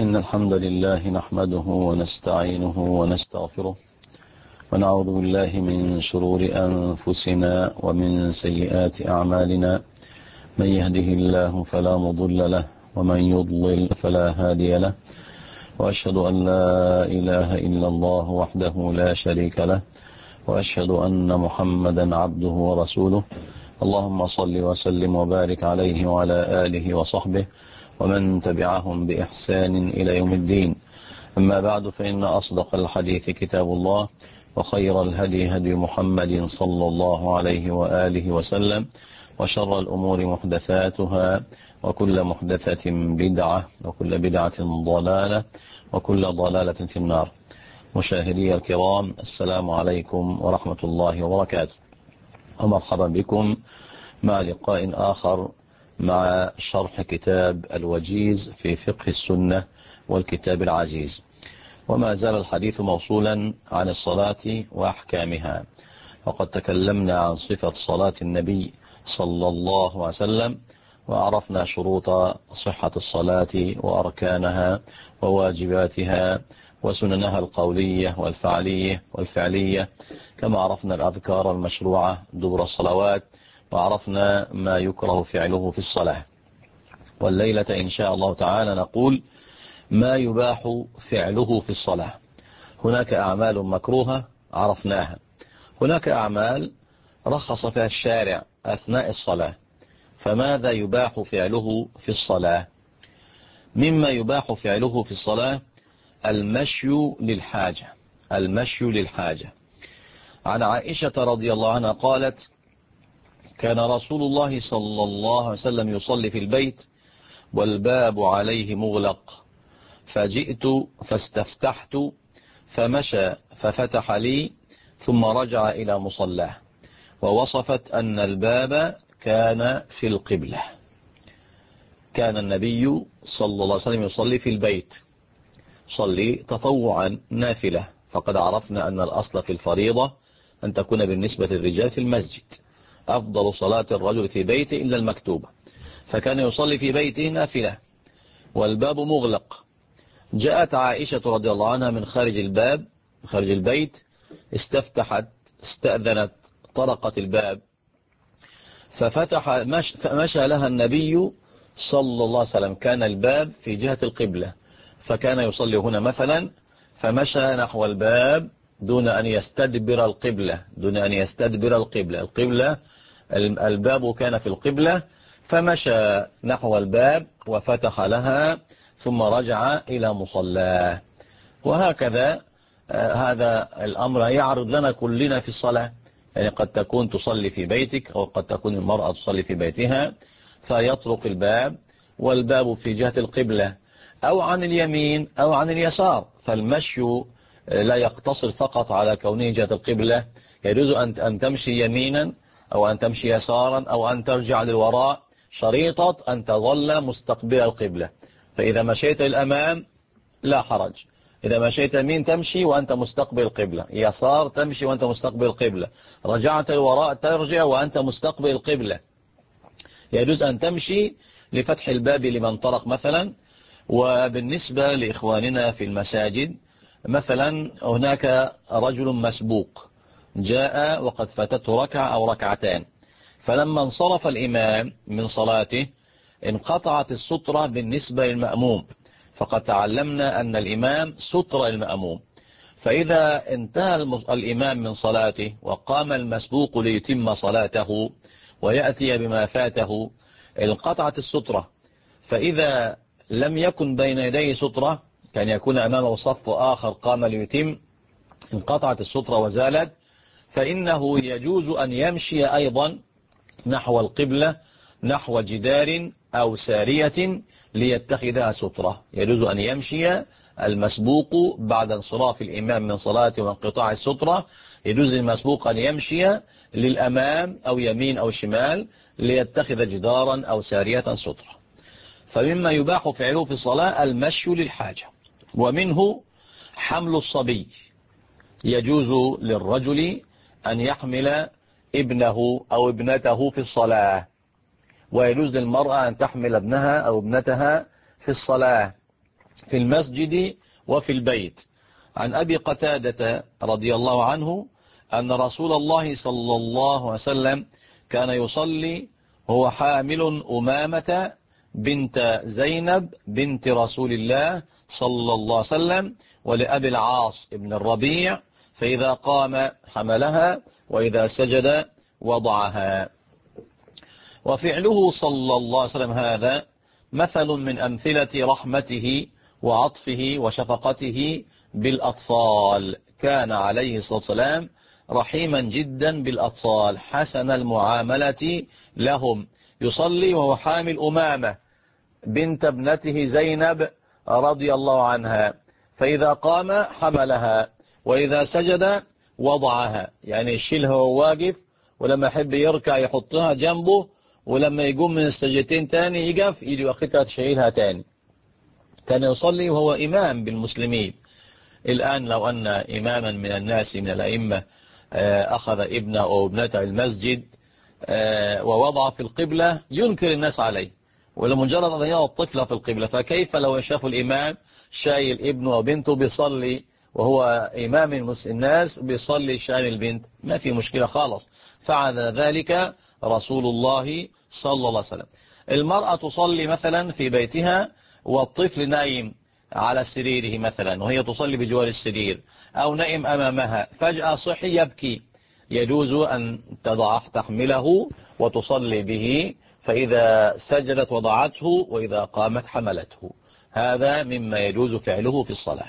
إن الحمد لله نحمده ونستعينه ونستغفره ونعوذ بالله من شرور أنفسنا ومن سيئات أعمالنا. من يهده الله فلا مضل له ومن يضلل فلا هادي له، وأشهد أن لا إله إلا الله وحده لا شريك له، وأشهد أن محمدا عبده ورسوله. اللهم صل وسلم وبارك عليه وعلى آله وصحبه ومن تبعهم بإحسان إلى يوم الدين. أما بعد، فإن أصدق الحديث كتاب الله، وخير الهدي هدي محمد صلى الله عليه وآله وسلم، وشر الأمور محدثاتها، وكل محدثة بدعة، وكل بدعة ضلالة، وكل ضلالة في النار. مشاهدي الكرام، السلام عليكم ورحمة الله وبركاته، ومرحبا بكم مع لقاء آخر مع شرح كتاب الوجيز في فقه السنة والكتاب العزيز. وما زال الحديث موصولا عن الصلاة وأحكامها، وقد تكلمنا عن صفة صلاة النبي صلى الله عليه وسلم، وعرفنا شروط صحة الصلاة وأركانها وواجباتها وسننها القولية والفعلية، كما عرفنا الأذكار المشروعة دبر الصلوات، وعرفنا ما يكره فعله في الصلاة. والليلة إن شاء الله تعالى نقول ما يباح فعله في الصلاة. هناك أعمال مكروهة عرفناها، هناك أعمال رخص فيها الشارع أثناء الصلاة، فماذا يباح فعله في الصلاة؟ مما يباح فعله في الصلاة المشي للحاجة. عن عائشة رضي الله عنها قالت: كان رسول الله صلى الله عليه وسلم يصلي في البيت والباب عليه مغلق، فجئت فاستفتحت فمشى ففتح لي ثم رجع إلى مصلاه، ووصفت أن الباب كان في القبلة. كان النبي صلى الله عليه وسلم يصلي في البيت، صلي تطوعا نافلة، فقد عرفنا أن الأصل في الفريضة أن تكون بالنسبة للرجال في المسجد، أفضل صلاة الرجل في بيته إلا المكتوبة، فكان يصلي في بيته نافلة والباب مغلق. جاءت عائشة رضي الله عنها من خارج البيت، استأذنت، طرقت الباب فمشى لها النبي صلى الله عليه وسلم. كان الباب في جهة القبلة، فكان يصلي هنا مثلا، فمشى نحو الباب دون أن يستدبر القبلة. الباب كان في القبلة، فمشى نحو الباب وفتح لها ثم رجع إلى مصلاه. وهكذا هذا الأمر يعرض لنا كلنا في الصلاة. يعني قد تكون تصلي في بيتك، أو قد تكون المرأة تصلي في بيتها، فيطرق الباب والباب في جهة القبلة أو عن اليمين أو عن اليسار. فالمشي لا يقتصر فقط على كونه جهة القبلة، يجوز أن تمشي يمينا أو أن تمشي يسارا أو أن ترجع للوراء، شريطة أن تظل مستقبل القبلة. فإذا مشيت الأمام لا حرج، إذا مشيت يمين تمشي وأنت مستقبل القبلة، يسار تمشي وأنت مستقبل القبلة، رجعت الوراء ترجع وأنت مستقبل القبلة. يجوز أن تمشي لفتح الباب لمن طرق مثلا. وبالنسبة لإخواننا في المساجد مثلا، هناك رجل مسبوق جاء وقد فاتته ركعة أو ركعتان، فلما انصرف الإمام من صلاته انقطعت السترة بالنسبة للمأموم، فقد تعلمنا أن الإمام ستر المأموم. فإذا انتهى الإمام من صلاته وقام المسبوق ليتم صلاته ويأتي بما فاته، انقطعت السترة. فإذا لم يكن بين يديه سترة، كان يكون أمامه صف آخر قام ليتم، انقطعت السترة وزالت، فإنه يجوز أن يمشي أيضا نحو القبلة، نحو جدار أو سارية ليتخذها سترة. يجوز أن يمشي المسبوق بعد انصراف الإمام من صلاته وانقطاع السترة، يجوز المسبوق أن يمشي للأمام أو يمين أو شمال ليتخذ جدارا أو سارية سترة. فمما يباح فعله في الصلاة المشي للحاجة. ومنه حمل الصبي، يجوز للرجل أن يحمل ابنه أو ابنته في الصلاة، ويجوز للمرأة أن تحمل ابنها أو ابنتها في الصلاة. في المسجد وفي البيت. عن أبي قتادة رضي الله عنه أن رسول الله صلى الله عليه وسلم كان يصلي هو حامل أمامة بنت زينب بنت رسول الله صلى الله عليه وسلم ولأبي العاص ابن الربيع، فإذا قام حملها وإذا سجد وضعها. وفعله صلى الله عليه وسلم هذا مثل من أمثلة رحمته وعطفه وشفقته بالأطفال. كان عليه الصلاة والسلام رحيما جدا بالأطفال حسن المعاملة لهم. يصلي وهو حامل أمامة بنت ابنته زينب رضي الله عنها، فإذا قام حملها وإذا سجد وضعها، يعني يشيلها وهو واقف، ولما يحب يركع يحطها جنبه، ولما يقوم من السجدتين تاني يقف يجي وقتها تشيلها تاني. كان يصلي وهو إمام بالمسلمين. الآن لو أن إماما من الناس من الأئمة أخذ ابنه أو ابنته المسجد ووضع في القبلة ينكر الناس عليه، ولمجرد أن يرى الطفل في القبلة، فكيف لو شاف الإمام شايل ابنه وبنته بيصلي وهو إمام الناس بيصلي شايل البنت؟ ما في مشكلة خالص. فعل ذلك رسول الله صلى الله عليه وسلم. المرأة تصلي مثلا في بيتها والطفل نايم على سريره مثلا وهي تصلي بجوار السرير، أو نائم أمامها فجأة صحي يبكي، يجوز أن تحمله وتصلي به، فإذا سجدت وضعته وإذا قامت حملته. هذا مما يجوز فعله في الصلاة.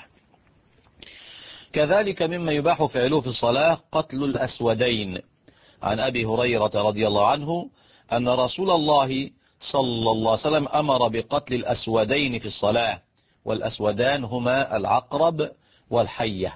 كذلك مما يباح فعله في الصلاة قتل الأسودين. عن أبي هريرة رضي الله عنه أن رسول الله صلى الله عليه وسلم أمر بقتل الأسودين في الصلاة، والأسودان هما العقرب والحية.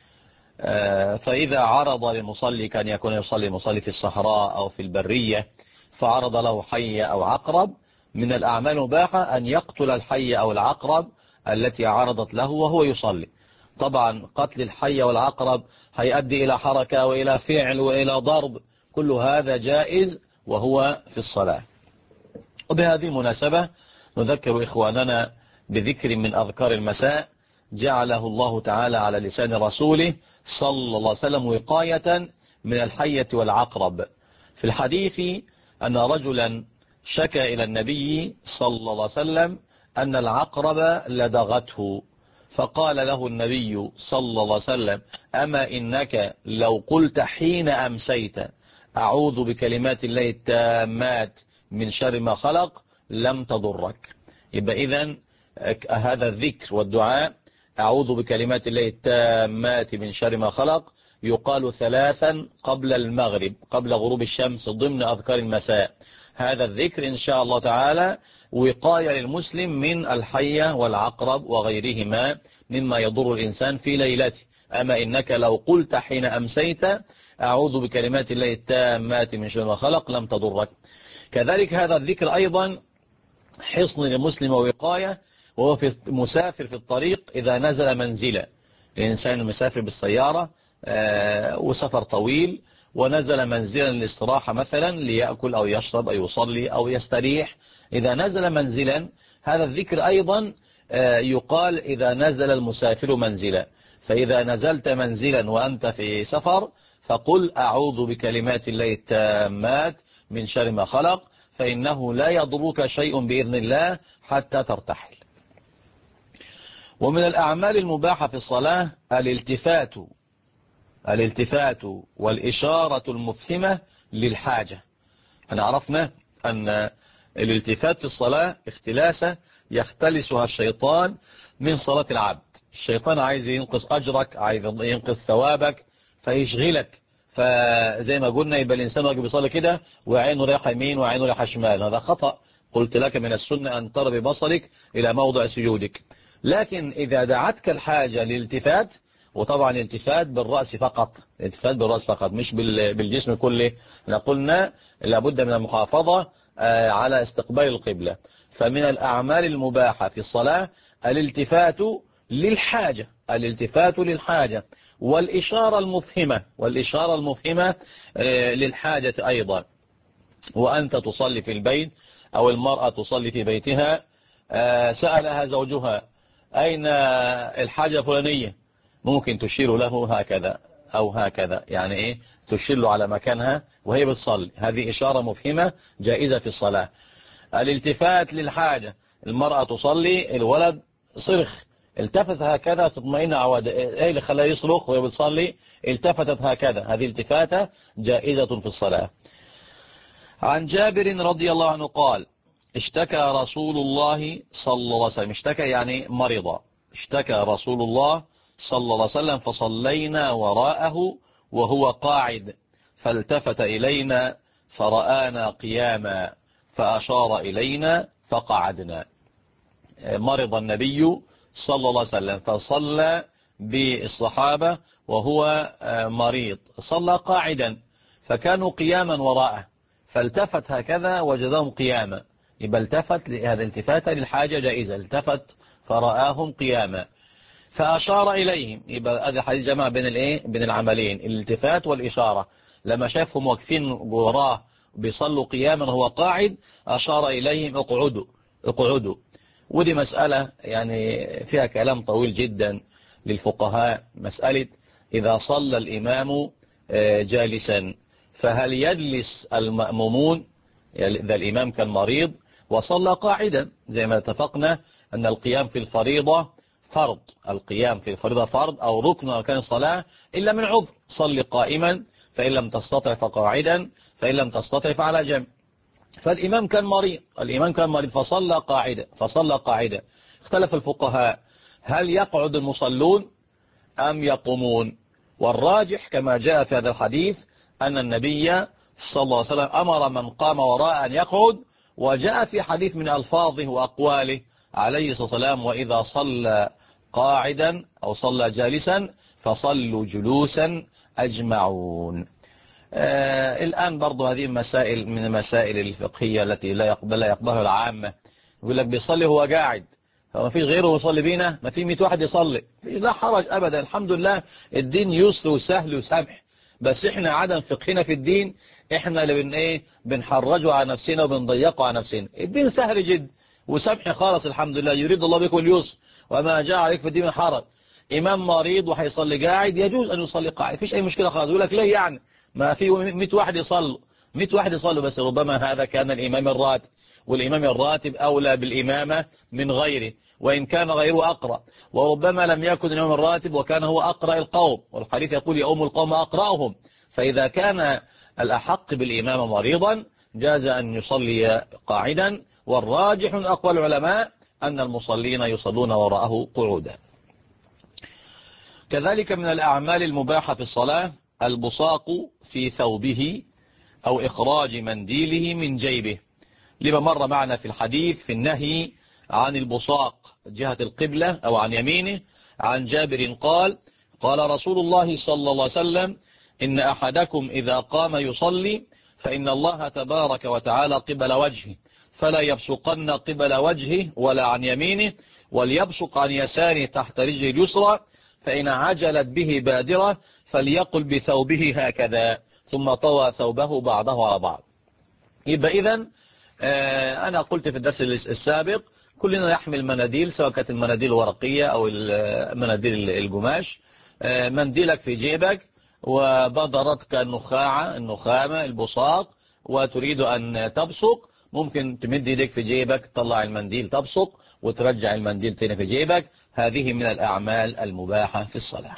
فإذا عرض للمصلي، كان يكون يصلي المصلي في الصحراء أو في البرية، فعرض له حية أو عقرب، من الأعمال المباحة أن يقتل الحية أو العقرب التي عرضت له وهو يصلي. طبعا قتل الحية والعقرب هيؤدي إلى حركة وإلى فعل وإلى ضرب، كل هذا جائز وهو في الصلاة. وبهذه المناسبة نذكر إخواننا بذكر من أذكار المساء جعله الله تعالى على لسان رسوله صلى الله عليه وسلم وقاية من الحية والعقرب. في الحديث أن رجلا شكى إلى النبي صلى الله عليه وسلم أن العقرب لدغته، فقال له النبي صلى الله عليه وسلم: أما إنك لو قلت حين أمسيت أعوذ بكلمات الله التامات من شر ما خلق لم تضرك. يبقى إذن هذا الذكر والدعاء أعوذ بكلمات الله التامات من شر ما خلق يقال 3 قبل المغرب، قبل غروب الشمس، ضمن أذكار المساء. هذا الذكر إن شاء الله تعالى وقاية للمسلم من الحية والعقرب وغيرهما مما يضر الإنسان في ليلته. أما إنك لو قلت حين أمسيت أعوذ بكلمات الله التامات من شر ما خلق لم تضرك. كذلك هذا الذكر أيضا حصن للمسلم ووقاية وهو مسافر في الطريق، إذا نزل منزلا، الإنسان مسافر بالسيارة وسفر طويل ونزل منزلا للاستراحة مثلا ليأكل أو يشرب أو يصلي أو يستريح، إذا نزل منزلا هذا الذكر أيضا يقال إذا نزل المسافر منزلا. فإذا نزلت منزلا وأنت في سفر فقل أعوذ بكلمات الله التامات من شر ما خلق، فإنه لا يضرك شيء بإذن الله حتى ترتحل. ومن الأعمال المباحة في الصلاة الالتفات والإشارة المفهمة للحاجة. أنا عرفنا أن الالتفات في الصلاة اختلاسة يختلسها الشيطان من صلاة العبد. الشيطان عايز ينقص أجرك، عايز ينقص ثوابك، فيشغلك. فزي ما قلنا يبقى الإنسان واقف بيصلي كده وعينه رايحة يمين وعينه رايحة شمال، هذا خطأ. قلت لك من السنة أن ترى ببصرك إلى موضع سجودك. لكن إذا دعتك الحاجة للالتفات، وطبعا الالتفات بالرأس فقط، الالتفات بالرأس فقط مش بالجسم كله، قلنا لابد من المحافظة على استقبال القبلة. فمن الأعمال المباحة في الصلاة الالتفات للحاجة والإشارة المفهمة للحاجة أيضا. وأنت تصلي في البيت أو المرأة تصلي في بيتها، سألها زوجها أين الحاجة الفلانية، ممكن تشير له هكذا أو هكذا، يعني إيه، تشير له على مكانها وهي بتصلي، هذه إشارة مفهمة جائزة في الصلاة. الالتفات للحاجة، المرأة تصلي، الولد صرخ، التفت هكذا تطمئن عوادة، ايه اللي خلاه يصرخ وهي بتصلي؟ التفتت هكذا، هذه التفاتة جائزة في الصلاة. عن جابر رضي الله عنه قال: اشتكى رسول الله صلى الله عليه وسلم، اشتكى يعني مرض، اشتكى رسول الله صلى الله عليه وسلم فصلينا وراءه وهو قاعد، فالتفت إلينا فرآنا قياما فأشار إلينا فقعدنا. مرض النبي صلى الله عليه وسلم فصلى بالصحابة وهو مريض، صلى قاعدا فكانوا قياما وراءه، فالتفت هكذا وجدهم قياما، يبقى التفت، هذا التفاتة للحاجة جائزة، التفت فرآهم قياما فأشار إليهم، يبقى هذا حديث جمع بين الايه، بين العملين، الالتفات والإشارة. لما شافهم واقفين وراه بيصلوا قياما وهو قاعد أشار إليهم اقعدوا اقعدوا. ودي مسألة يعني فيها كلام طويل جدا للفقهاء، مسألة إذا صلى الإمام جالسا فهل يجلس المأمومون إذا الإمام كان مريض وصلى قاعدا؟ زي ما اتفقنا أن القيام في الفريضة فرض، القيام في الفريضة فرض أو ركن أركان الصلاة إلا من عذر، صل قائما فإن لم تستطع فقاعدا فإن لم تستطع فعلى جنب. فالإمام كان مريض، الإمام كان مريض فصلى قاعدة، اختلف الفقهاء هل يقعد المصلون أم يقومون؟ والراجح كما جاء في هذا الحديث أن النبي صلى الله عليه وسلم أمر من قام وراء أن يقعد، وجاء في حديث من ألفاظه وأقواله عليه الصلاة والسلام: وإذا صلى قاعدا أو صلى جالسا فصلوا جلوسا أجمعون. الآن برضو هذه مسائل من المسائل الفقهية التي لا يقبلها العامة، يقول لك بيصلي هو قاعد، فما فيش غيره يصلي بينا، ما في 100 واحد يصلي، لا حرج أبدا، الحمد لله الدين يسر وسهل وسمح، بس احنا عدم فقهنا في الدين، احنا اللي بنحرجه على نفسنا وبنضيقه على نفسنا. الدين سهل جدا وسمح خالص الحمد لله، يريد الله بكم اليسر وما جاء عليك في الدين من حرج. إمام مريض وهيصلي قاعد يجوز أن يصلي قاعد، فيش أي مشكلة خالص. يقول لك ليه يعني؟ ما في 100 واحد يصلوا، 100 واحد يصلوا، بس ربما هذا كان الإمام الراتب، والإمام الراتب أولى بالإمامة من غيره وإن كان غيره أقرأ، وربما لم يكن الإمام الراتب وكان هو أقرأ القوم، والحديث يقول يؤم القوم أقرأهم، فإذا كان الأحق بالإمام مريضا جاز أن يصلي قاعدا، والراجح من أقوال العلماء أن المصلين يصلون وراءه قعودا. كذلك من الأعمال المباحة في الصلاة البصاق في ثوبه أو إخراج منديله من جيبه، لما مر معنا في الحديث في النهي عن البصاق جهة القبلة أو عن يمينه. عن جابر قال: قال رسول الله صلى الله عليه وسلم: إن أحدكم إذا قام يصلي فإن الله تبارك وتعالى قبل وجهه، فلا يبصقن قبل وجهه ولا عن يمينه، وليبصق عن يساره تحت رجله اليسرى، فإن عجلت به بادرة فليقل بثوبه هكذا، ثم طوى ثوبه بعضه على بعض. يبقى إذن أنا قلت في الدرس السابق كلنا يحمل مناديل، سواء كانت المناديل الورقية أو المناديل القماش. منديلك في جيبك وبدرتك النخامة البصاق وتريد أن تبصق، ممكن تمد يدك في جيبك تطلع المنديل تبصق وترجع المنديل تاني في جيبك. هذه من الأعمال المباحة في الصلاة.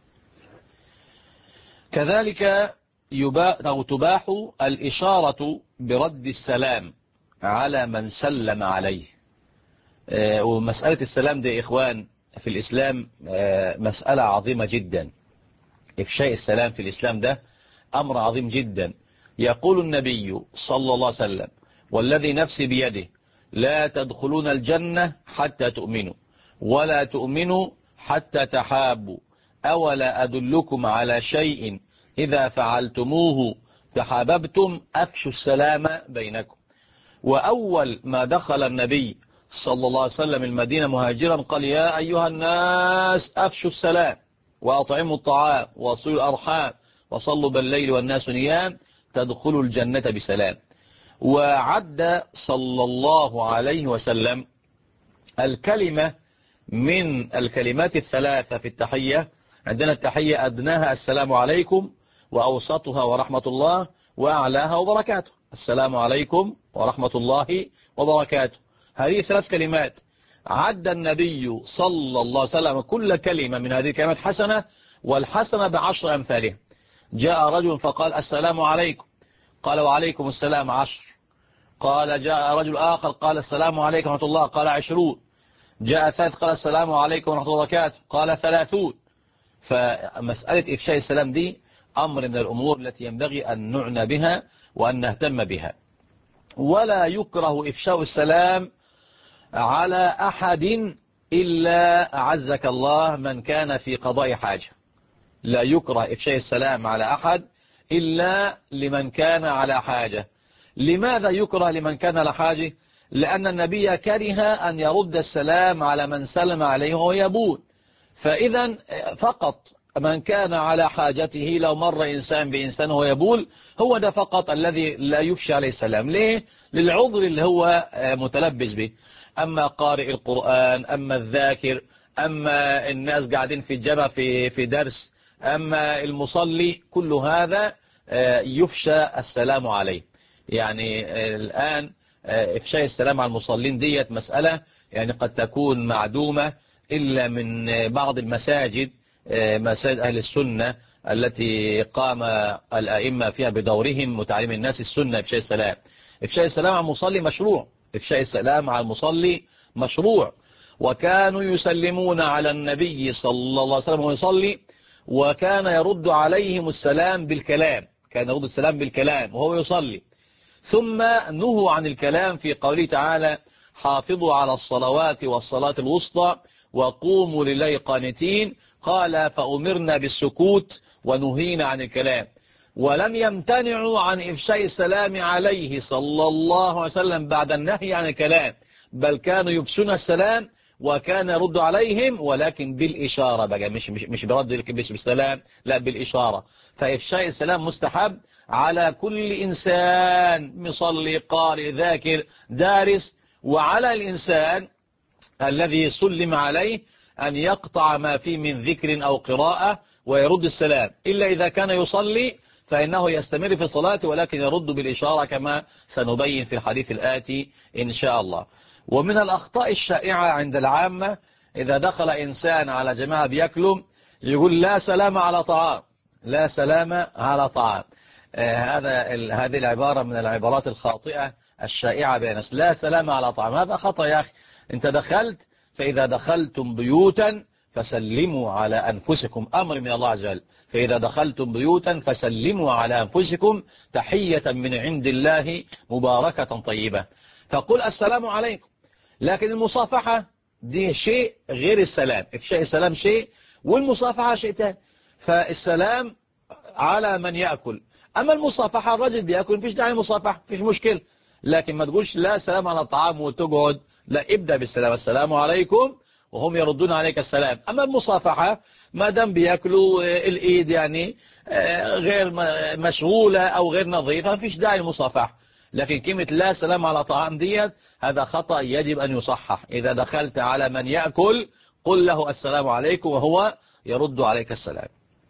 كذلك تباح الإشارة برد السلام على من سلم عليه. ومسألة السلام دي إخوان في الإسلام مسألة عظيمة جدا. إفشاء السلام في الإسلام ده أمر عظيم جدا. يقول النبي صلى الله عليه وسلم: والذي نفسي بيده لا تدخلون الجنة حتى تؤمنوا ولا تؤمنوا حتى تحابوا، أولا أدلكم على شيء إذا فعلتموه تحاببتم، أفشوا السلام بينكم. وأول ما دخل النبي صلى الله عليه وسلم المدينة مهاجرا قال: يا أيها الناس أفشوا السلام وأطعموا الطعام وصلوا الأرحام وصلوا بالليل والناس نيام تدخلوا الجنة بسلام. وعد صلى الله عليه وسلم الكلمة من الكلمات الثلاثة في التحية. عندنا التحية أدناها السلام عليكم، وأوسطها ورحمة الله، وأعلاها وبركاته. السلام عليكم ورحمة الله وبركاته، هذه 3 كلمات. عد النبي صلى الله عليه وسلم كل كلمة من هذه الكلمات حسنة، والحسنة ب10 أمثالها. جاء رجل فقال السلام عليكم، قال وعليكم السلام 10. قال جاء رجل آخر قال السلام عليكم ورحمة الله، قال 20. جاء ثالث قال السلام عليكم ورحمة الله وبركاته، قال 30. فمسألة إفشاء السلام دي أمر من الأمور التي ينبغي أن نعنى بها وأن نهتم بها. ولا يكره إفشاء السلام على أحد إلا أعزك الله من كان في قضاء حاجة. لا يكره إفشاء السلام على أحد إلا لمن كان على حاجة. لماذا يكره لمن كان على حاجة؟ لأن النبي كره أن يرد السلام على من سلم عليه وهو يبول. فإذا فقط من كان على حاجته، لو مر إنسان بإنسان وهو يبول، هو ده فقط الذي لا يفشى عليه السلام. ليه؟ للعذر اللي هو متلبس به. أما قارئ القرآن، أما الذاكر، أما الناس قاعدين في الجامع في درس، أما المصلي، كل هذا يفشى السلام عليه. يعني الآن إفشاء السلام على المصلين ديت مسألة يعني قد تكون معدومة إلا من بعض المساجد، مساجد أهل السنة التي قام الأئمة فيها بدورهم وتعليم الناس السنة. إفشاء السلام، إفشاء السلام على المصلي مشروع. إفشاء السلام على المصلي مشروع. وكانوا يسلمون على النبي صلى الله عليه وسلم ويصلي، وكان يرد عليهم السلام بالكلام، كان يرد السلام بالكلام وهو يصلي. ثم نهوا عن الكلام في قوله تعالى حافظوا على الصلوات والصلاة الوسطى وقوموا لله قانتين. قال فأمرنا بالسكوت ونهينا عن الكلام. ولم يمتنعوا عن إفشاء السلام عليه صلى الله عليه وسلم بعد النهي عن الكلام، بل كانوا يفشون السلام وكان يرد عليهم، ولكن بالإشارة بقى، مش برد بالسلام، لا بالإشارة. فإفشاء السلام مستحب على كل إنسان مصلي، قارئ، ذاكر، دارس. وعلى الإنسان الذي سلم عليه أن يقطع ما فيه من ذكر أو قراءة ويرد السلام، إلا إذا كان يصلي فإنه يستمر في الصلاة، ولكن يرد بالإشارة كما سنبين في الحديث الآتي إن شاء الله. ومن الأخطاء الشائعة عند العامة إذا دخل إنسان على جماعة بيأكلوا يقول لا سلام على طعام، لا سلام على طعام. هذه العبارة من العبارات الخاطئة الشائعة بين الناس. لا سلام على طعام، هذا خطأ يا أخي. أنت دخلت، فإذا دخلتم بيوتا فسلموا على أنفسكم، أمر من الله عز وجل. فإذا دخلتم بيوتا فسلموا على أنفسكم تحية من عند الله مباركة طيبة. فقل السلام عليكم. لكن المصافحة دي شيء غير السلام. إفشاء السلام شيء والمصافحة شيء تاني. فالسلام على من يأكل، أما المصافحة الرجل بيأكل مفيش داعي مصافحة، مفيش مشكلة. لكن ما تقولش لا سلام على الطعام وتقعد، لا، ابدأ بالسلام، السلام عليكم، وهم يردون عليك السلام. أما المصافحة ما دام بيأكلوا الإيد يعني غير مشغولة أو غير نظيفة، مفيش داعي المصافحة. لكن كلمة لا سلام على طعام ديت هذا خطأ يجب أن يصحح. إذا دخلت على من يأكل قل له السلام عليكم وهو يرد عليك السلام.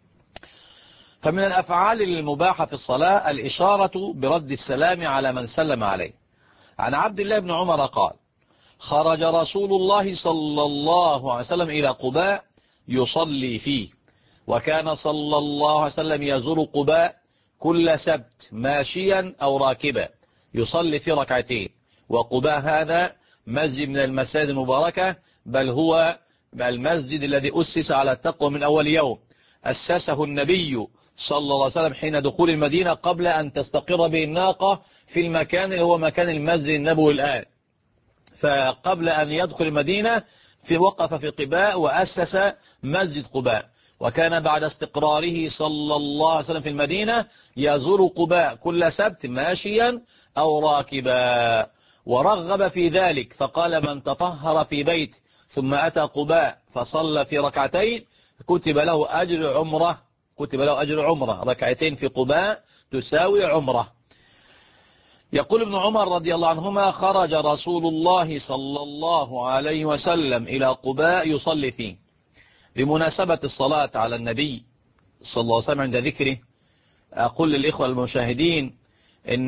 فمن الأفعال المباحة في الصلاة الإشارة برد السلام على من سلم عليه. عن عبد الله بن عمر قال خرج رسول الله صلى الله عليه وسلم إلى قباء يصلي فيه، وكان صلى الله عليه وسلم يزور قباء كل سبت ماشيا أو راكبا يصلي في ركعتين. وقباء هذا مسجد من المساجد المباركة، بل هو المسجد الذي أسس على التقوى من أول يوم. أسسه النبي صلى الله عليه وسلم حين دخول المدينة قبل أن تستقر به الناقة في المكان اللي هو مكان المسجد النبوي الآن. فقبل أن يدخل المدينة وقف في قباء وأسس مسجد قباء. وكان بعد استقراره صلى الله عليه وسلم في المدينة يزور قباء كل سبت ماشيا أو راكبا، ورغب في ذلك فقال من تطهر في بيت ثم أتى قباء فصلى في ركعتين كتب له أجر عمره، كتب له أجر عمره. ركعتين في قباء تساوي عمره. يقول ابن عمر رضي الله عنهما: خرج رسول الله صلى الله عليه وسلم إلى قباء يصلي فيه. بمناسبة الصلاة على النبي صلى الله عليه وسلم عند ذكره، أقول للإخوة المشاهدين إن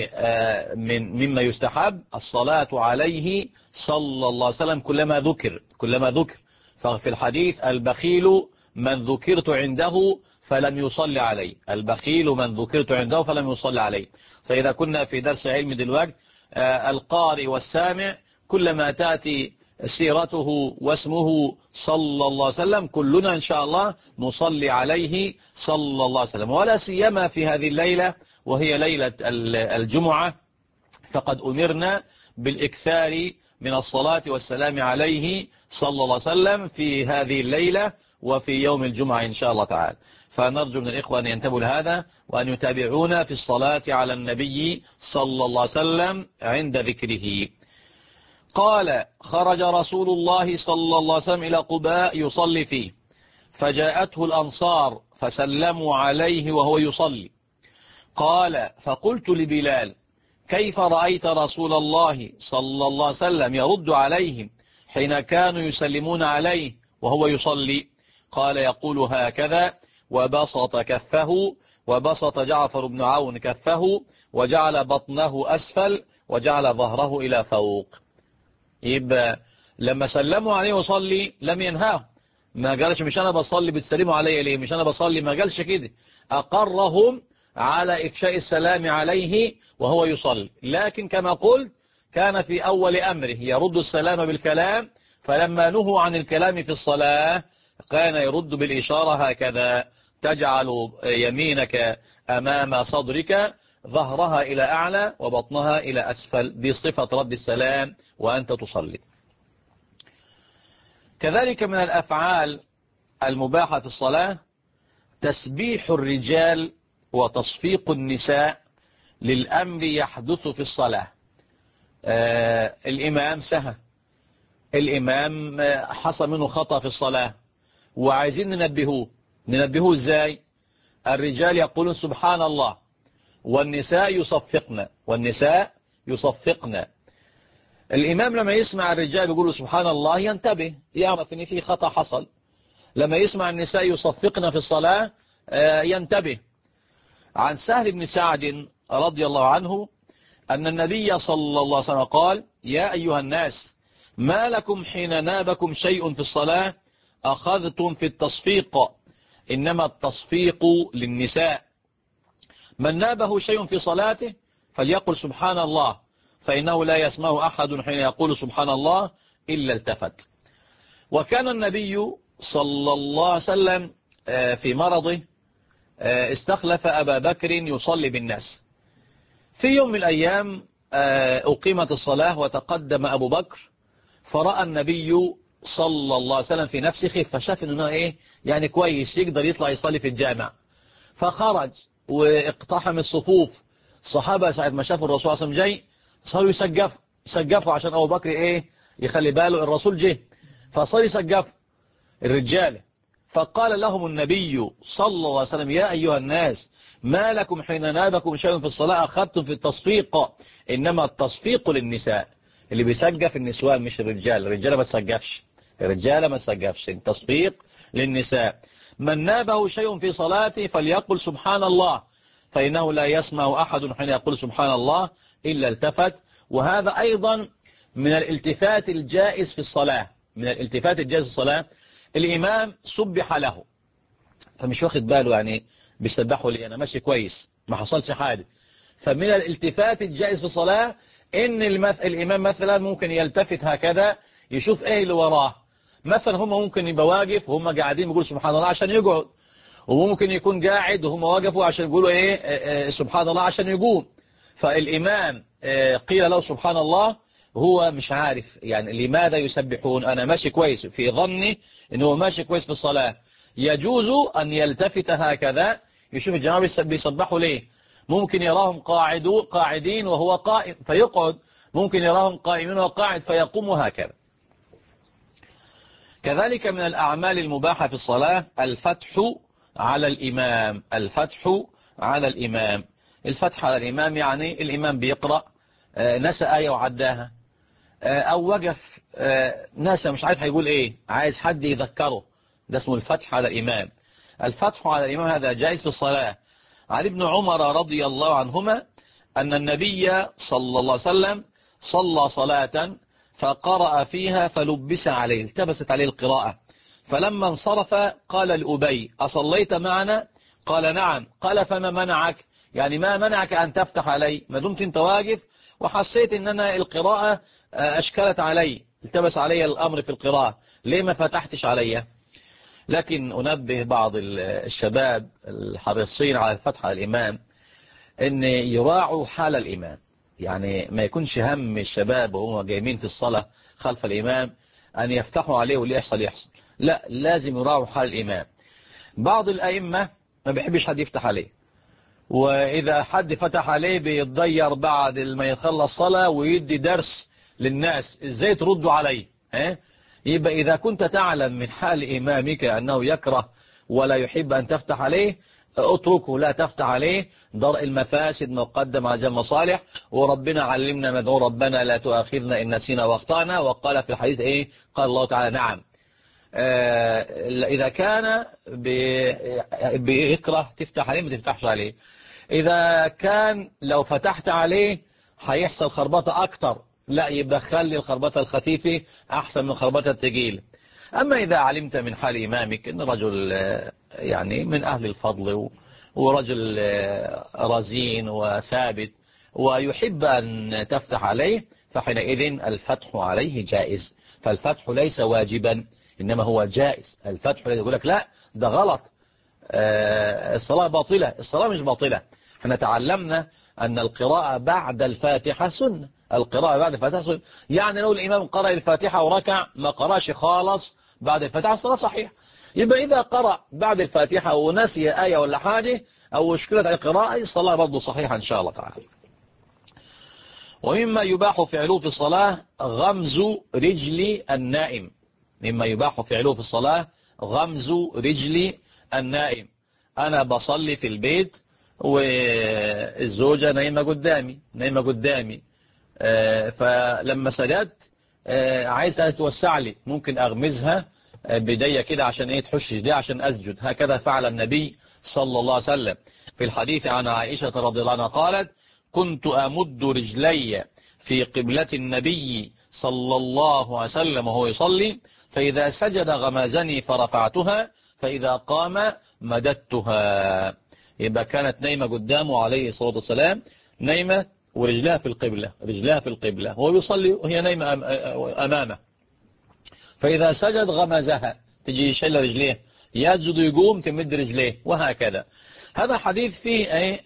مما يستحب الصلاة عليه صلى الله عليه وسلم كلما ذكر. ففي الحديث: البخيل من ذكرت عنده فلم يصلي عليه. البخيل من ذكرت عنده فلم يصلي عليه. فإذا كنا في درس علم دلوقتي، القارئ والسامع كلما تأتي سيرته واسمه صلى الله عليه وسلم كلنا إن شاء الله نصلي عليه صلى الله عليه وسلم. ولا سيما في هذه الليلة وهي ليلة الجمعة، فقد أمرنا بالإكثار من الصلاة والسلام عليه صلى الله عليه وسلم في هذه الليلة وفي يوم الجمعة إن شاء الله تعالى. فنرجو من الإخوة أن ينتبهوا لهذا وأن يتابعونا في الصلاة على النبي صلى الله عليه وسلم عند ذكره. قال: خرج رسول الله صلى الله عليه وسلم إلى قباء يصلي فيه، فجاءته الأنصار فسلموا عليه وهو يصلي. قال: فقلت لبلال: كيف رأيت رسول الله صلى الله عليه وسلم يرد عليهم حين كانوا يسلمون عليه وهو يصلي؟ قال: يقول هكذا، وبسط كفه، وبسط جعفر بن عون كفه، وجعل بطنه أسفل، وجعل ظهره إلى فوق. يبقى لما سلموا عليه وصلي لم ينهاه، ما قالش مش أنا بصلي بتسلموا علي ليه، مش أنا بصلي، ما قالش كده، أقرهم على إفشاء السلام عليه وهو يصلي. لكن كما قلت كان في أول أمره يرد السلام بالكلام، فلما نهوا عن الكلام في الصلاة كان يرد بالإشارة هكذا: تجعل يمينك أمام صدرك، ظهرها إلى أعلى وبطنها إلى أسفل. دي صفة رد السلام وأنت تصلي. كذلك من الأفعال المباحة في الصلاة تسبيح الرجال وتصفيق النساء للأمر يحدث في الصلاة. الإمام سهى، الإمام حصل منه خطأ في الصلاة وعايزين ننبهوه إزاي؟ الرجال يقولون سبحان الله، والنساء يصفقن. الإمام لما يسمع الرجال يقولوا سبحان الله ينتبه، يعرف ان في خطأ حصل. لما يسمع النساء يصفقن في الصلاة ينتبه. عن سهل بن سعد رضي الله عنه أن النبي صلى الله عليه وسلم قال: يا أيها الناس، ما لكم حين نابكم شيء في الصلاة أخذتم في التصفيق، إنما التصفيق للنساء. من نابه شيء في صلاته فليقل سبحان الله، فإنه لا يسمع أحد حين يقول سبحان الله إلا التفت. وكان النبي صلى الله عليه وسلم في مرضه استخلف أبا بكر يصلي بالناس. في يوم من الأيام أقيمت الصلاة وتقدم أبو بكر، فرأى النبي صلى الله عليه وسلم في نفسه خفة، شاف إنه يعني كويس يقدر يطلع يصلي في الجامع، فخرج واقتحم الصفوف. الصحابة ساعة ما شافوا الرسول صلى الله عليه وسلم جاي صاروا يسقفوا عشان أبو بكر يخلي باله الرسول جه، فصار يسقف الرجال. فقال لهم النبي صلى الله عليه وسلم: يا أيها الناس، ما لكم حين نابكم شيء في الصلاة أخذتم في التصفيق، إنما التصفيق للنساء. اللي بيسقف النسوان مش الرجال، الرجال ما تسقفش، التصفيق للنساء. من نابه شيء في صلاته فليقل سبحان الله، فإنه لا يسمع أحد حين يقول سبحان الله إلا التفت. وهذا أيضا من الالتفات الجائز في الصلاة، الإمام سبح له فمش واخد باله، بيسبحه لي أنا ماشي كويس ما حصلش حاجة. فمن الالتفات الجائز في الصلاة إن الإمام مثلا ممكن يلتفت هكذا يشوف اللي وراه. مثلا هم ممكن يبقى واقف وهم قاعدين بيقولوا سبحان الله عشان يقعد، وممكن يكون قاعد وهم واقفوا عشان يقولوا سبحان الله عشان يقوم. فالإمام قيل له سبحان الله، هو مش عارف لماذا يسبحون، أنا ماشي كويس، في ظني أنه ماشي كويس في الصلاة. يجوز أن يلتفت هكذا يشوف الجماعة بيسبحوا ليه. ممكن يراهم قاعدين وهو قائم فيقعد، ممكن يراهم قائمين وهو قاعد فيقوم، هكذا. كذلك من الأعمال المباحة في الصلاة الفتح على الإمام. الفتح على الإمام يعني الإمام بيقرأ نسى آية وعداها، أو وقف ناسا مش عارف هيقول إيه، عايز حد يذكره، ده اسمه الفتح على الإمام. الفتح على الإمام هذا جائز في الصلاة. عن ابن عمر رضي الله عنهما أن النبي صلى الله عليه وسلم صلى صلاة فقرأ فيها فلبس عليه، التبست عليه القراءة، فلما انصرف قال لأبي أصليت معنا؟ قال نعم. قال فما منعك؟ يعني ما منعك أن تفتح علي ما دمت انت واقف وحسيت ان انا القراءة اشكلت علي، التبس علي الامر في القراءة، ليه ما فتحتش علي؟ لكن انبه بعض الشباب الحريصين على الفتح على الامام ان يراعوا حال الامام، يعني ما يكونش هم الشباب وهم جايين في الصلاة خلف الامام ان يفتحوا عليه واللي يحصل، لا، لازم يراعوا حال الامام. بعض الائمة ما بيحبش حد يفتح عليه، وإذا حد فتح عليه بيتضير بعد ما يخلص صلاة ويدي درس للناس إزاي تردوا عليه. يبقى إذا كنت تعلم من حال إمامك أنه يكره ولا يحب أن تفتح عليه اتركه، لا تفتح عليه، درء المفاسد مقدم على جمع صالح. وربنا علمنا مدعو ربنا لا تؤاخذنا إن نسينا واخطأنا، وقال في الحديث قال الله تعالى نعم. إذا كان بيكره تفتح عليه ما تفتحش عليه. إذا كان لو فتحت عليه هيحصل خربطة أكتر، لا، يبقى خلي الخربطة الخفيفة أحسن من خربطة الثقيلة. أما إذا علمت من حال إمامك إن رجل يعني من أهل الفضل ورجل رزين وثابت ويحب أن تفتح عليه، فحينئذ الفتح عليه جائز. فالفتح ليس واجبا إنما هو جائز. الفتح يقول لك لا ده غلط، الصلاة باطلة. الصلاة مش باطلة، احنا تعلمنا أن القراءة بعد الفاتحة سنة. القراءة بعد الفاتحة سنة، يعني لو الإمام قرأ الفاتحة وركع ما قرأش خالص بعد الفاتحة الصلاة صحيح. يبقى إذا قرأ بعد الفاتحة ونسي آية ولا حاجة أو اشكلت على القراءة الصلاة برضه صحيحة إن شاء الله تعالى. ومما يباح فعله في الصلاة غمز رجل النائم. مما يباح فعله في الصلاة غمز رجل النائم. أنا بصلي في البيت والزوجة نايمة قدامي فلما سجدت عايزة توسع لي، ممكن أغمزها بداية كده عشان تحش دي عشان أسجد. هكذا فعل النبي صلى الله عليه وسلم في الحديث عن عائشة رضي الله عنها قالت كنت أمد رجلي في قبلة النبي صلى الله عليه وسلم وهو يصلي، فإذا سجد غمزني فرفعتها، فإذا قام مددتها. يبقى كانت نايمة قدامه عليه الصلاة والسلام، نايمة ورجلها في القبلة، هو بيصلي وهي نايمة أمامه، فإذا سجد غمزها، تجي يشيل رجليه، يسجد يقوم تمد رجليه، وهكذا. هذا حديث فيه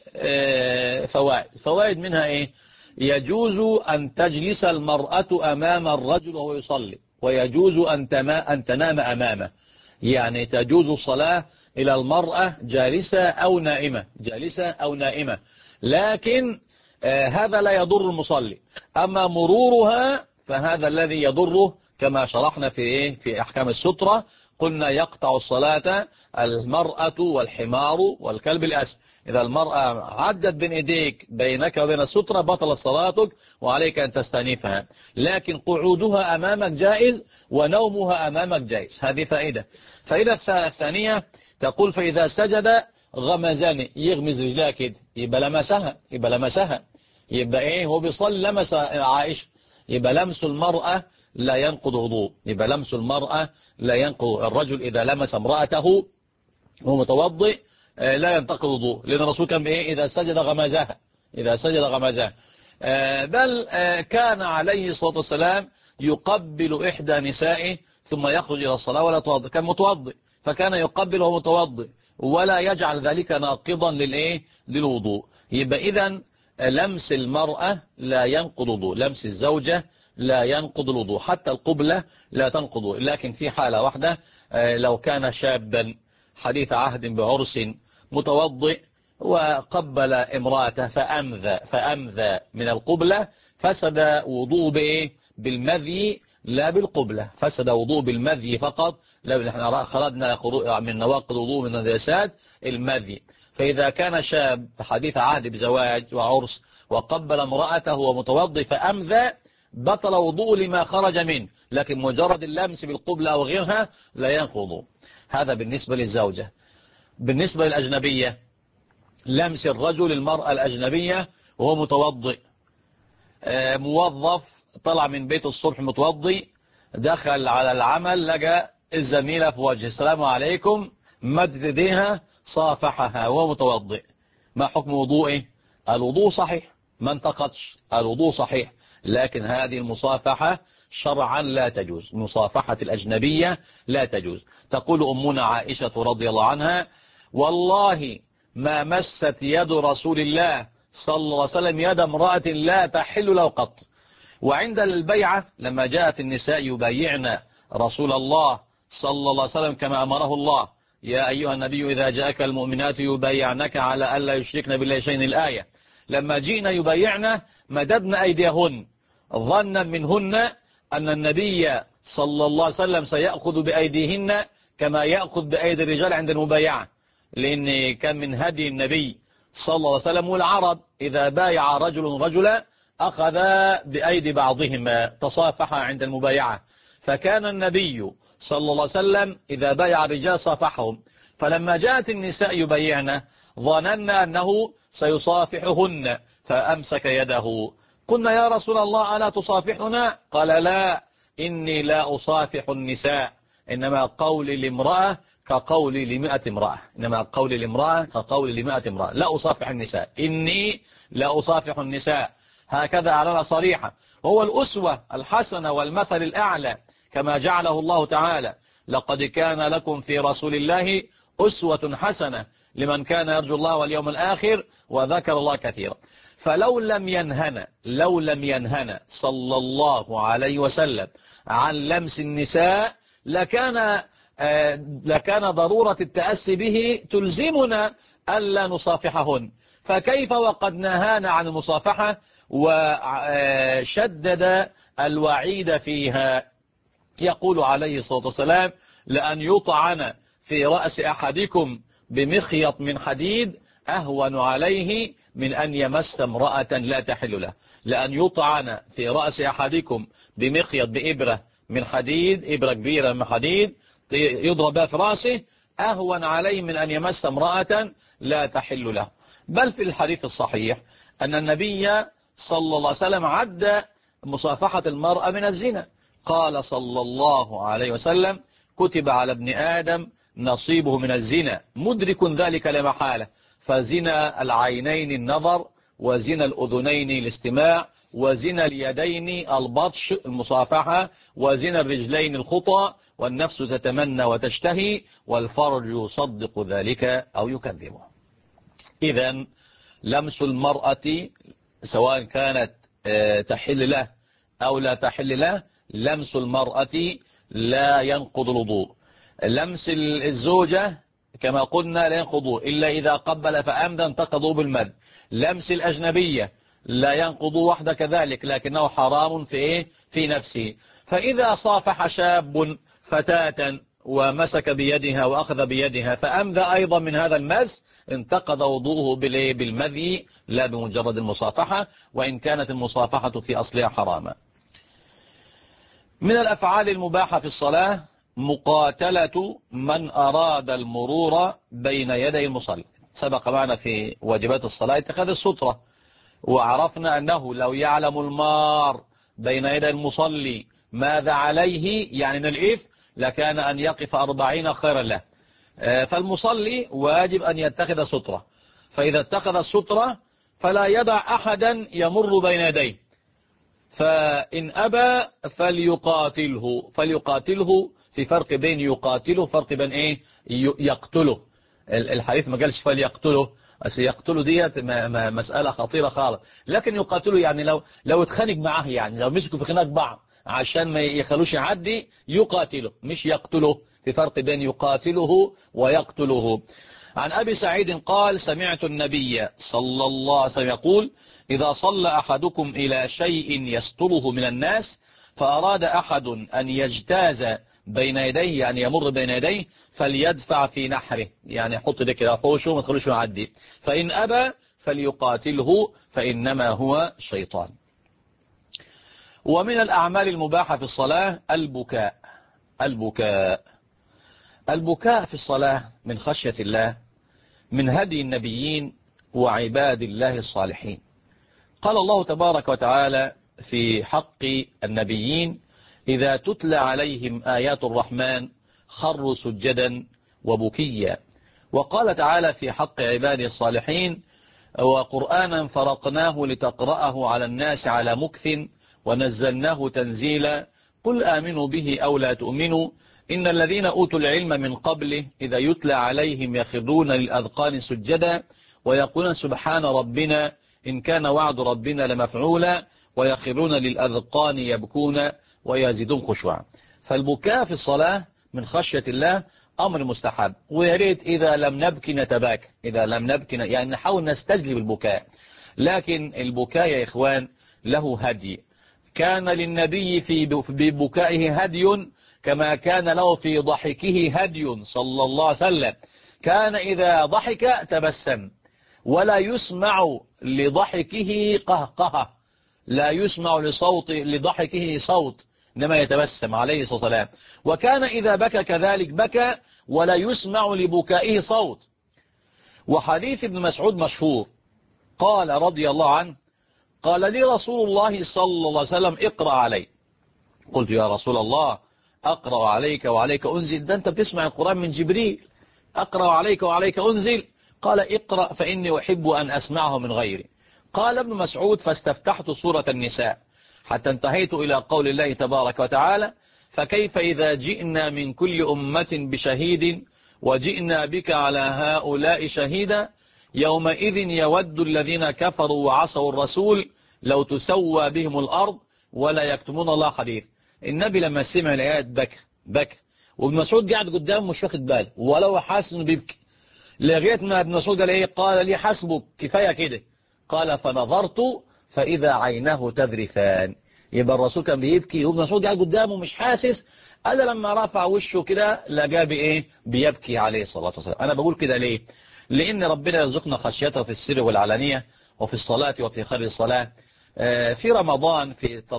فوائد منها يجوز أن تجلس المرأة أمام الرجل وهو يصلي، ويجوز أن تنام أمامه. يعني تجوز الصلاة إلى المرأة جالسة أو نائمة، لكن هذا لا يضر المصلي. أما مرورها فهذا الذي يضره، كما شرحنا في أحكام السترة، قلنا يقطع الصلاة المرأة والحمار والكلب الأسود. إذا المرأة عدت بين إيديك بينك وبين السترة بطلت صلاتك وعليك أن تستنيفها، لكن قعودها أمامك جائز ونومها أمامك جائز. هذه فائدة الثانية تقول فإذا سجد غمزني، يغمز رجلها كده، يبقى لمسها يبقى هو بيصلي لمس عائشة، يبقى لمس المرأة لا ينقض وضوء. الرجل إذا لمس امرأته وهو متوضئ لا ينتقض وضوء، لأن الرسول كان إذا سجد غمزها. بل كان عليه الصلاة والسلام يقبل إحدى نسائه ثم يخرج إلى الصلاة ولا يتوضأ، كان متوضئ، فكان يقبل وهو متوضئ ولا يجعل ذلك ناقضا للوضوء. يبقى إذن لمس المرأة لا ينقض وضوء، لمس الزوجة لا ينقض الوضوء، حتى القبلة لا تنقض، لكن في حالة واحدة، لو كان شابا حديث عهد بعرس متوضئ وقبل امرأته فأمذى من القبلة، فسد وضوء بالمذي لا بالقبلة، فسد وضوء بالمذي فقط. لو احنا خرجنا من نواقض الوضوء من النجاسات المذي، فإذا كان شاب حديث عهد بزواج وعرس وقبل امرأته ومتوضي فأمذى بطل وضوء لما خرج منه، لكن مجرد اللمس بالقبلة أو غيرها لا ينقض. هذا بالنسبة للزوجة. بالنسبة للأجنبية، لمس الرجل المرأة الأجنبية وهو متوضئ، موظف طلع من بيته الصبح متوضي، دخل على العمل لقى الزميلة في وجهه السلام عليكم، مدت يديها صافحها وهو متوضئ، ما حكم وضوئه؟ الوضوء صحيح، ما انتقضش، الوضوء صحيح، لكن هذه المصافحة شرعا لا تجوز، مصافحة الأجنبية لا تجوز. تقول أمنا عائشة رضي الله عنها: والله ما مست يد رسول الله صلى الله عليه وسلم يد امرأة لا تحل له قط. وعند البيعة لما جاءت النساء يبايعن رسول الله صلى الله عليه وسلم كما أمره الله: يا أيها النبي إذا جاءك المؤمنات يبايعنك على ألا يشركن بالله شيئا، الآية. لما جئنا يبايعن مددنا أيديهن ظنا منهن أن النبي صلى الله عليه وسلم سيأخذ بأيديهن كما يأخذ بأيدي الرجال عند المبايعة، لأن كان من هدي النبي صلى الله عليه وسلم والعرب إذا بايع رجل رجلا أخذ بأيدي بعضهما، تصافح عند المبايعة. فكان النبي صلى الله عليه وسلم إذا بايع الرجال صافحهم، فلما جاءت النساء يبايعن ظننا أنه سيصافحهن فأمسك يده. قلنا: يا رسول الله ألا تصافحنا؟ قال: لا، إني لا أصافح النساء، إنما قولي لامرأة كقولي لمئة امرأة، إنما قولي لامرأة كقولي لمئة امرأة، لا أصافح النساء، إني لا أصافح النساء. هكذا أعلن صريحا، وهو الأسوة الحسنة والمثل الأعلى كما جعله الله تعالى: لقد كان لكم في رسول الله أسوة حسنة لمن كان يرجو الله واليوم الآخر وذكر الله كثيرا. فلو لم ينهنا صلى الله عليه وسلم عن لمس النساء لكان ضرورة التأسي به تلزمنا ألا نصافحهن، فكيف وقد نهانا عن المصافحة وشدد الوعيد فيها؟ يقول عليه الصلاة والسلام: لأن يطعن في رأس أحدكم بمخيط من حديد أهون عليه من أن يمس امرأة لا تحل له. لأن يطعن في رأس أحدكم بمخيط بإبرة من حديد، إبرة كبيرة من حديد يضرب بها في رأسه، أهون عليه من أن يمس امرأة لا تحل له. بل في الحديث الصحيح أن النبي صلى الله عليه وسلم عد مصافحة المرأة من الزنا، قال صلى الله عليه وسلم: كتب على ابن آدم نصيبه من الزنا مدرك ذلك لا محالة، فزنا العينين النظر، وزنا الأذنين الاستماع، وزنا اليدين البطش المصافحة، وزنا الرجلين الخطى، والنفس تتمنى وتشتهي، والفرج يصدق ذلك أو يكذبه. إذن لمس المرأة سواء كانت تحل له أو لا تحل له، لمس المرأة لا ينقض الوضوء. لمس الزوجة كما قلنا لا ينقض إلا إذا قبل فأمدا انتقضوا بالمد. لمس الأجنبية لا ينقض وحده كذلك، لكنه حرام في نفسه. فإذا صافح شاب فتاة ومسك بيدها وأخذ بيدها فأمذى أيضا من هذا المس، انتقض وضوءه بالمذي لا بمجرد المصافحة، وإن كانت المصافحة في أصلها حراما. من الأفعال المباحة في الصلاة مقاتلة من أراد المرور بين يدي المصلي. سبق معنا في واجبات الصلاة اتخاذ السترة، وعرفنا أنه لو يعلم المار بين يدي المصلي ماذا عليه يعني من الإثم لكان أن يقف 40 خيرا له. فالمصلي واجب أن يتخذ سترة، فإذا اتخذ السترة فلا يدع أحدا يمر بين يديه، فإن أبى فليقاتله. في فرق بين يقاتله فرق بين يقتله. الحديث ما قالش فليقتله، يقتله ديت مسألة خطيرة خالص، لكن يقاتله يعني لو اتخانق معاه، يعني لو مسكوا في خناق بعض عشان ما يخلوش يعدي يقاتله مش يقتله. في فرق بين يقاتله ويقتله. عن أبي سعيد قال: سمعت النبي صلى الله عليه وسلم يقول: إذا صلى أحدكم إلى شيء يستره من الناس فأراد أحد أن يجتاز بين يديه يعني يمر بين يديه فليدفع في نحره، يعني يحط ده كده فوشه وما تخلوش يعدي، فإن أبى فليقاتله فإنما هو شيطان. ومن الأعمال المباحة في الصلاة البكاء. البكاء البكاء في الصلاة من خشية الله، من هدي النبيين وعباد الله الصالحين. قال الله تبارك وتعالى في حق النبيين: إذا تتلى عليهم آيات الرحمن خروا سجدا وبكيا. وقال تعالى في حق عباده الصالحين: وقرآنا فرقناه لتقرأه على الناس على مكث ونزلناه تنزيلا قل آمنوا به أو لا تؤمنوا إن الذين أوتوا العلم من قبله إذا يتلى عليهم يخرون للأذقان سجدا ويقولون سبحان ربنا إن كان وعد ربنا لمفعولا ويخرون للأذقان يبكون ويزيدون خشوعا. فالبكاء في الصلاة من خشية الله أمر مستحب، وياريت إذا لم نبكي نتباكى، إذا لم نبكي يعني نحاول نستجلب البكاء. لكن البكاء يا إخوان له هدي، كان للنبي في ببكائه هدي كما كان له في ضحكه هدي صلى الله عليه وسلم. كان إذا ضحك تبسم ولا يسمع لضحكه قهقه، لا يسمع لضحكه صوت، إنما يتبسم عليه الصلاة والسلام. وكان إذا بكى كذلك بكى ولا يسمع لبكائه صوت. وحديث ابن مسعود مشهور قال رضي الله عنه: قال لي رسول الله صلى الله عليه وسلم اقرأ علي. قلت يا رسول الله أقرأ عليك وعليك أنزل؟ ده أنت بتسمع القرآن من جبريل، أقرأ عليك وعليك أنزل؟ قال اقرأ فإني أحب أن أسمعه من غيري. قال ابن مسعود فاستفتحت سورة النساء حتى انتهيت إلى قول الله تبارك وتعالى: فكيف إذا جئنا من كل أمة بشهيد وجئنا بك على هؤلاء شهيدا يومئذ يود الذين كفروا وعصوا الرسول لو تسوى بهم الأرض ولا يكتمون الله حديث. النبي لما سمع الآيات بكى وابن مسعود قاعد قدامه مش واخد باله ولو حاسس انه بيبكي، لغايه ما ابن مسعود قال ايه؟ قال لي حسبك كفايه كده. قال فنظرت فإذا عيناه تذرفان. يبقى الرسول كان بيبكي وابن مسعود قاعد قدامه مش حاسس، قال لما رفع وشه كده لقى بايه؟ بيبكي عليه الصلاة والسلام. أنا بقول كده ليه؟ لأن ربنا يرزقنا خشيته في السر والعلانية وفي الصلاة وفي خير الصلاة. في رمضان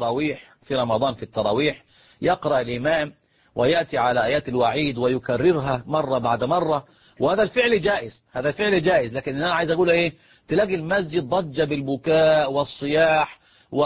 في التراويح يقرأ الإمام ويأتي على آيات الوعيد ويكررها مرة بعد مرة، وهذا الفعل جائز، هذا الفعل جائز. لكن أنا عايز أقول إيه؟ تلاقي المسجد ضج بالبكاء والصياح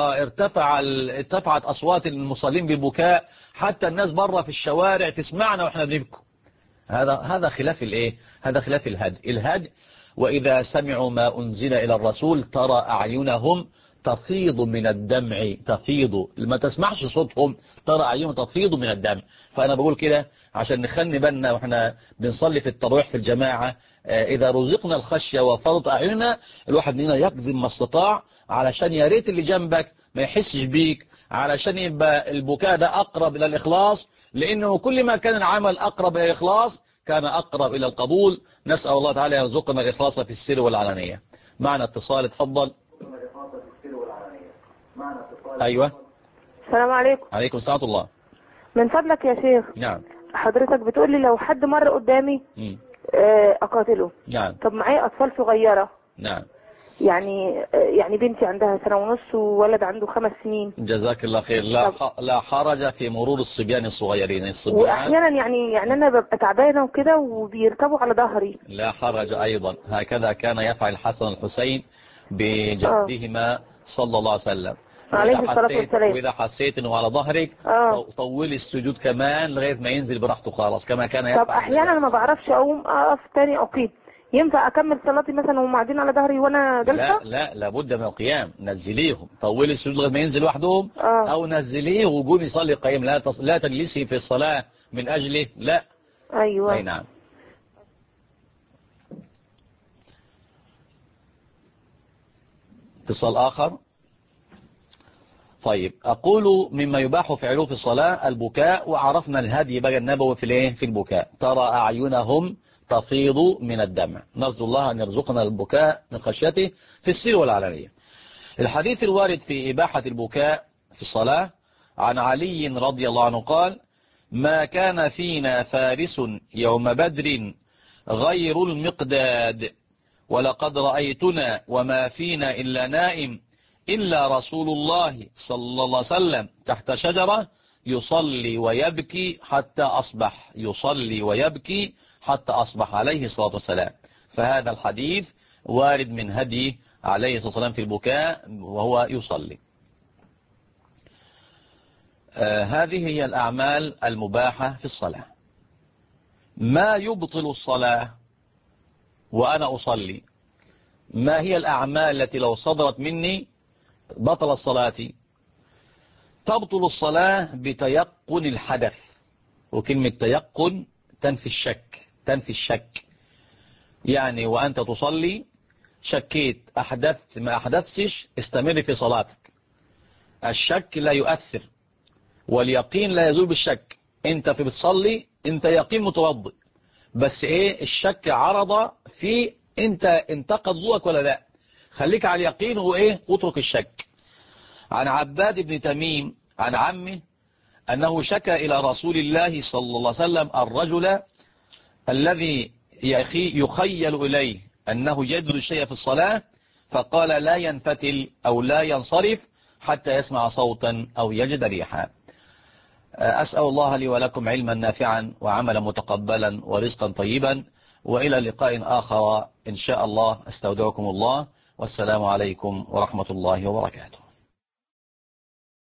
ارتفعت أصوات المصلين بالبكاء، حتى الناس بره في الشوارع تسمعنا وإحنا بنبكي. هذا خلاف الإيه؟ هذا خلاف الهدي. وإذا سمعوا ما أنزل إلى الرسول ترى أعينهم تفيض من الدمع، تفيض، ما تسمعش صوتهم ترى أعينهم تفيض من الدمع. فأنا بقول كده عشان نخلي بالنا وإحنا بنصلي في التراويح في الجماعة. إذا رزقنا الخشية وفرط أعيننا الواحد مننا يقدم ما استطاع، علشان يا ريت اللي جنبك ما يحسش بيك، علشان يبقى البكاء ده أقرب إلى الإخلاص، لأنه كل ما كان العمل أقرب إلى الإخلاص كان أقرب إلى القبول. نسأل الله تعالى يرزقنا الإخلاص في السر والعلانية. معنا اتصال، اتفضل. أيوة. السلام عليكم. عليكم السلام ورحمة الله. من فضلك يا شيخ. نعم. حضرتك بتقول لي لو حد مر قدامي أقاتله. نعم. طب معايا أطفال صغيرة. نعم. يعني بنتي عندها 1.5 سنة وولد عنده 5 سنين. جزاك الله خير. لا حرج في مرور الصبيان الصغيرين. وأحيانا يعني أنا ببقى تعبانة وكده وبيركبوا على ظهري. لا حرج أيضا، هكذا كان يفعل الحسن والحسين بجدهما صلى الله عليه وسلم. عليه الصلاة والسلام. وإذا حسيت أنه على ظهرك طولي السجود كمان لغاية ما ينزل براحته خالص كما كان يفعل. طب أحيانا ما بعرفش أقوم أقف تاني أقيم، ينفع أكمل صلاتي مثلا وهم قاعدين على ظهري وأنا جالسة؟ لا لابد من القيام. نزليهم، طولي السجود لغاية ما ينزل وحدهم أو نزليه وقومي صلي قيام. لا تجلسي في الصلاة من أجله، لا. أيوة. أي نعم. اتصال آخر. طيب، أقول مما يباح فعله في الصلاة البكاء، وعرفنا الهدي بقى النبوي في البكاء. ترى أعينهم تفيض من الدمع. نرجو الله أن يرزقنا البكاء من خشيته في السر والعلانية. الحديث الوارد في إباحة البكاء في الصلاة عن علي رضي الله عنه قال: ما كان فينا فارس يوم بدر غير المقداد، ولقد رأيتنا وما فينا إلا نائم إلا رسول الله صلى الله عليه وسلم تحت شجرة يصلي ويبكي حتى أصبح، يصلي ويبكي حتى أصبح عليه الصلاة والسلام. فهذا الحديث وارد من هدي عليه الصلاة والسلام في البكاء وهو يصلي. هذه هي الأعمال المباحة في الصلاة. ما يبطل الصلاة وأنا أصلي؟ ما هي الأعمال التي لو صدرت مني بطل صلاتي؟ تبطل الصلاة بتيقن الحدث، وكلمة تيقن تنفي الشك، تنفي الشك. يعني وأنت تصلي شكيت، أحدثت ما أحدثتش، استمر في صلاتك. الشك لا يؤثر، واليقين لا يزول بالشك. انت في بتصلي انت يقين متوضئ، بس ايه الشك عرض في انت انتقد وضوءك ولا لا. خليك على اليقين وايه اترك الشك. عن عباد بن تميم عن عمه انه شكى الى رسول الله صلى الله عليه وسلم الرجل الذي يخيل اليه انه يجد الشيء في الصلاة، فقال لا ينفتل او لا ينصرف حتى يسمع صوتا او يجد ريحا. أسأل الله لي ولكم علما نافعا وعملا متقبلا ورزقا طيبا، وإلى لقاء آخر إن شاء الله. أستودعكم الله، والسلام عليكم ورحمة الله وبركاته.